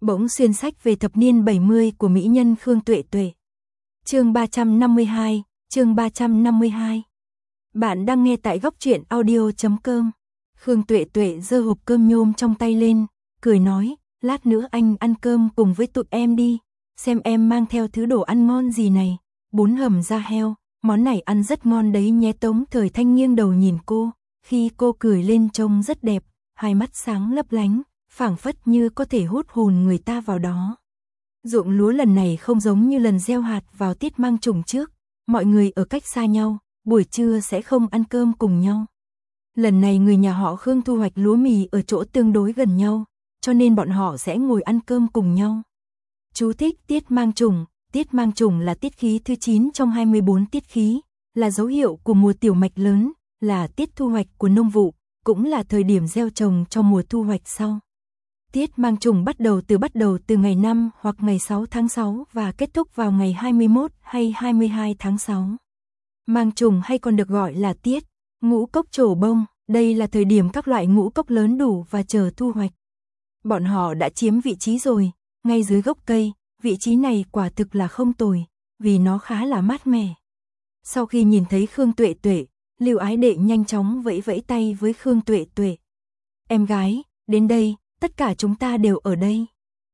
Bỗng xuyên sách về thập niên 70 của mỹ nhân Khương Tuệ Tuệ. Chương 352, chương 352. Bạn đang nghe tại góc truyện audio.com. Khương Tuệ Tuệ giơ hộp cơm nhôm trong tay lên, cười nói, lát nữa anh ăn cơm cùng với tụi em đi, xem em mang theo thứ đồ ăn ngon gì này, bún hầm da heo, món này ăn rất ngon đấy nhé. Tống Thời Thanh nghiêng đầu nhìn cô, khi cô cười lên trông rất đẹp, hai mắt sáng lấp lánh, phảng phất như có thể hút hồn người ta vào đó. Ruộng lúa lần này không giống như lần gieo hạt vào tiết mang trùng trước, mọi người ở cách xa nhau, buổi trưa sẽ không ăn cơm cùng nhau. Lần này người nhà họ Khương thu hoạch lúa mì ở chỗ tương đối gần nhau, cho nên bọn họ sẽ ngồi ăn cơm cùng nhau. Chú thích tiết mang trùng là tiết khí thứ 9 trong 24 tiết khí, là dấu hiệu của mùa tiểu mạch lớn, là tiết thu hoạch của nông vụ, cũng là thời điểm gieo trồng cho mùa thu hoạch sau. Tiết mang trùng bắt đầu từ ngày 5 hoặc ngày 6 tháng 6 và kết thúc vào ngày 21 hay 22 tháng 6. Mang trùng hay còn được gọi là tiết ngũ cốc trổ bông, đây là thời điểm các loại ngũ cốc lớn đủ và chờ thu hoạch. Bọn họ đã chiếm vị trí rồi, ngay dưới gốc cây, vị trí này quả thực là không tồi, vì nó khá là mát mẻ. Sau khi nhìn thấy Khương Tuệ Tuệ, Lưu Ái Đệ nhanh chóng vẫy vẫy tay với Khương Tuệ Tuệ. Em gái, đến đây, tất cả chúng ta đều ở đây.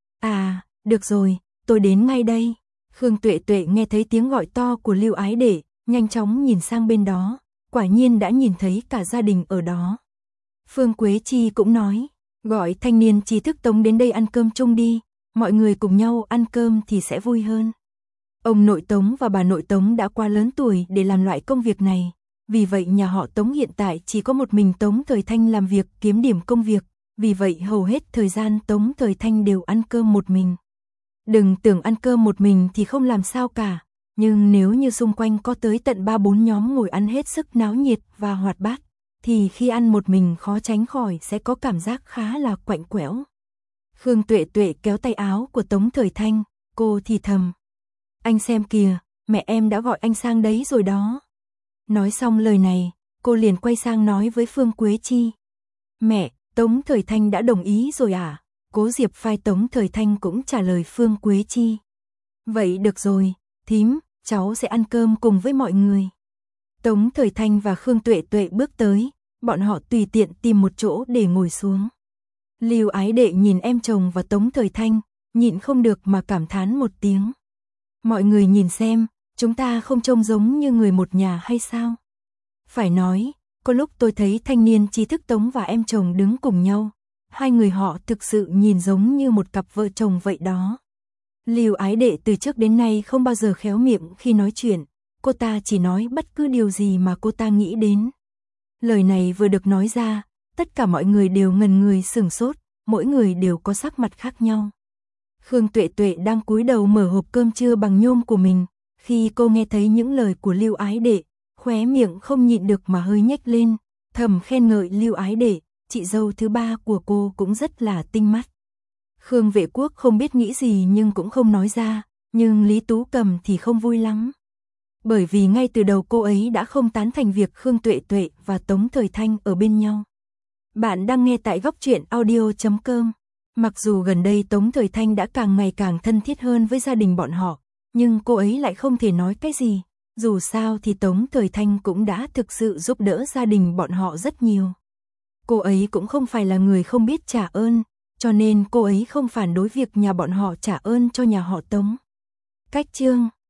À, được rồi, tôi đến ngay đây. Khương Tuệ Tuệ nghe thấy tiếng gọi to của Lưu Ái Đệ, nhanh chóng nhìn sang bên đó, quả nhiên đã nhìn thấy cả gia đình ở đó. Phương Quế Chi cũng nói, gọi thanh niên trí thức Tống đến đây ăn cơm chung đi, mọi người cùng nhau ăn cơm thì sẽ vui hơn. Ông nội Tống và bà nội Tống đã quá lớn tuổi để làm loại công việc này, vì vậy nhà họ Tống hiện tại chỉ có một mình Tống Thời Thanh làm việc kiếm điểm công việc, vì vậy hầu hết thời gian Tống Thời Thanh đều ăn cơm một mình. Đừng tưởng ăn cơm một mình thì không làm sao cả, nhưng nếu như xung quanh có tới tận 3-4 nhóm ngồi ăn hết sức náo nhiệt và hoạt bát, thì khi ăn một mình khó tránh khỏi sẽ có cảm giác khá là quạnh quẽo. Khương Tuệ Tuệ kéo tay áo của Tống Thời Thanh, cô thì thầm. Anh xem kìa, mẹ em đã gọi anh sang đấy rồi đó. Nói xong lời này, cô liền quay sang nói với Phương Quế Chi. Mẹ, Tống Thời Thanh đã đồng ý rồi à? Cố Diệp Phai Tống Thời Thanh cũng trả lời Phương Quế Chi. Vậy được rồi, thím, cháu sẽ ăn cơm cùng với mọi người. Tống Thời Thanh và Khương Tuệ Tuệ bước tới, bọn họ tùy tiện tìm một chỗ để ngồi xuống. Lưu Ái Đệ nhìn em chồng và Tống Thời Thanh, nhịn không được mà cảm thán một tiếng. Mọi người nhìn xem, chúng ta không trông giống như người một nhà hay sao? Phải nói, có lúc tôi thấy thanh niên trí thức Tống và em chồng đứng cùng nhau, hai người họ thực sự nhìn giống như một cặp vợ chồng vậy đó. Lưu Ái Đệ từ trước đến nay không bao giờ khéo miệng khi nói chuyện, cô ta chỉ nói bất cứ điều gì mà cô ta nghĩ đến. Lời này vừa được nói ra, tất cả mọi người đều ngần người sửng sốt, mỗi người đều có sắc mặt khác nhau. Khương Tuệ Tuệ đang cúi đầu mở hộp cơm trưa bằng nhôm của mình, khi cô nghe thấy những lời của Lưu Ái Đệ, khóe miệng không nhịn được mà hơi nhếch lên, thầm khen ngợi Lưu Ái Đệ, chị dâu thứ ba của cô cũng rất là tinh mắt. Khương Vệ Quốc không biết nghĩ gì nhưng cũng không nói ra, nhưng Lý Tú Cầm thì không vui lắm. Bởi vì ngay từ đầu cô ấy đã không tán thành việc Khương Tuệ Tuệ và Tống Thời Thanh ở bên nhau. Bạn đang nghe tại góc truyện audio.com. Mặc dù gần đây Tống Thời Thanh đã càng ngày càng thân thiết hơn với gia đình bọn họ, nhưng cô ấy lại không thể nói cái gì. Dù sao thì Tống Thời Thanh cũng đã thực sự giúp đỡ gia đình bọn họ rất nhiều. Cô ấy cũng không phải là người không biết trả ơn, cho nên cô ấy không phản đối việc nhà bọn họ trả ơn cho nhà họ Tống. Cách chương